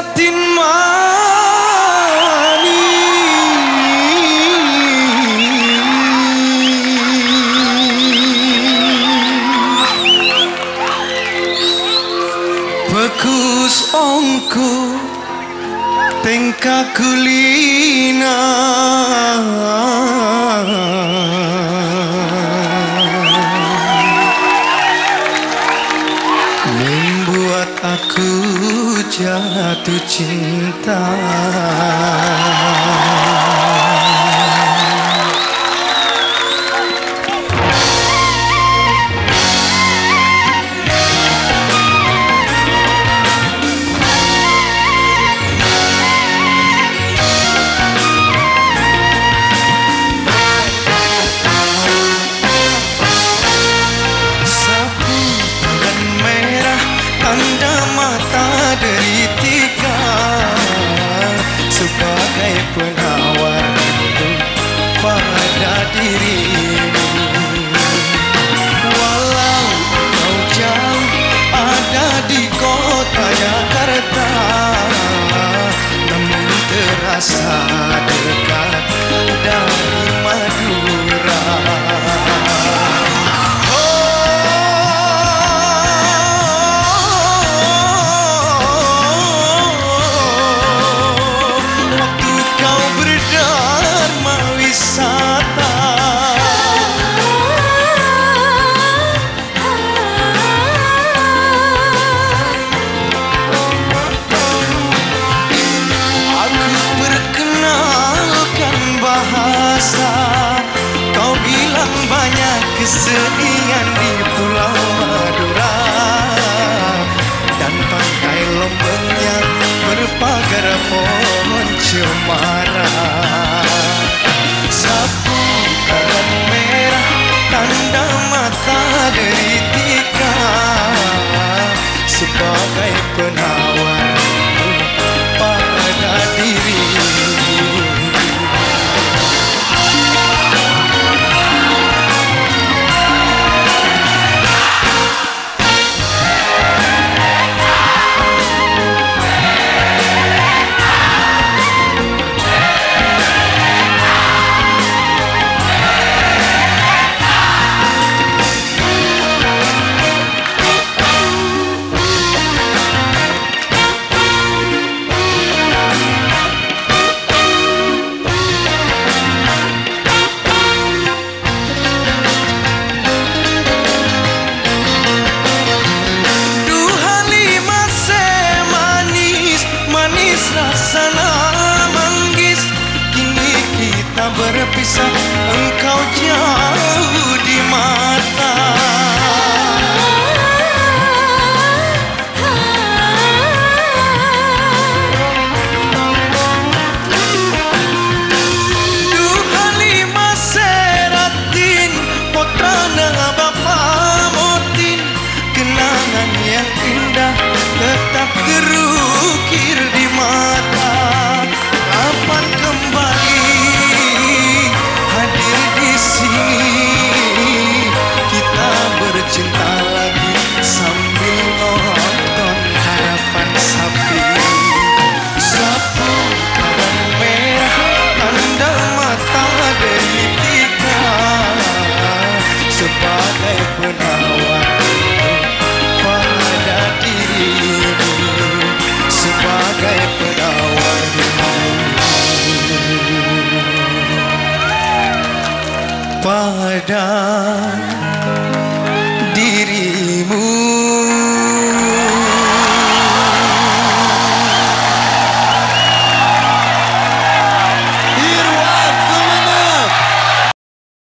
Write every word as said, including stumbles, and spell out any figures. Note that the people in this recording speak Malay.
tin mani Pekus ongku tengka kulina membuat aku jatuh cinta. Tanda mata deritika sebagai penawar rindu pada dirimu. Walau kau jauh ada di kota Jakarta, namun terasa dekat dari Madura. Kau bilang banyak kesedihan di Pulau Madura, dan pakai lombeng yang berpagar pohon cemara. Sapu tangan merah tanda mata deritika sebagai penawar pada dirimu. Rasana manggis, kini kita berpisah, engkau jauh di mata. Duha lima seratin, potra nang bapa motin, kenangan yang indah tetap terukir di mata. Kapan kembali hadir di sini, kita bercinta lagi sambil nonton harapan sapi. Sapu tangan merah tanda mata deritika sebagai penawar pada dirimu, sebagai penawar pada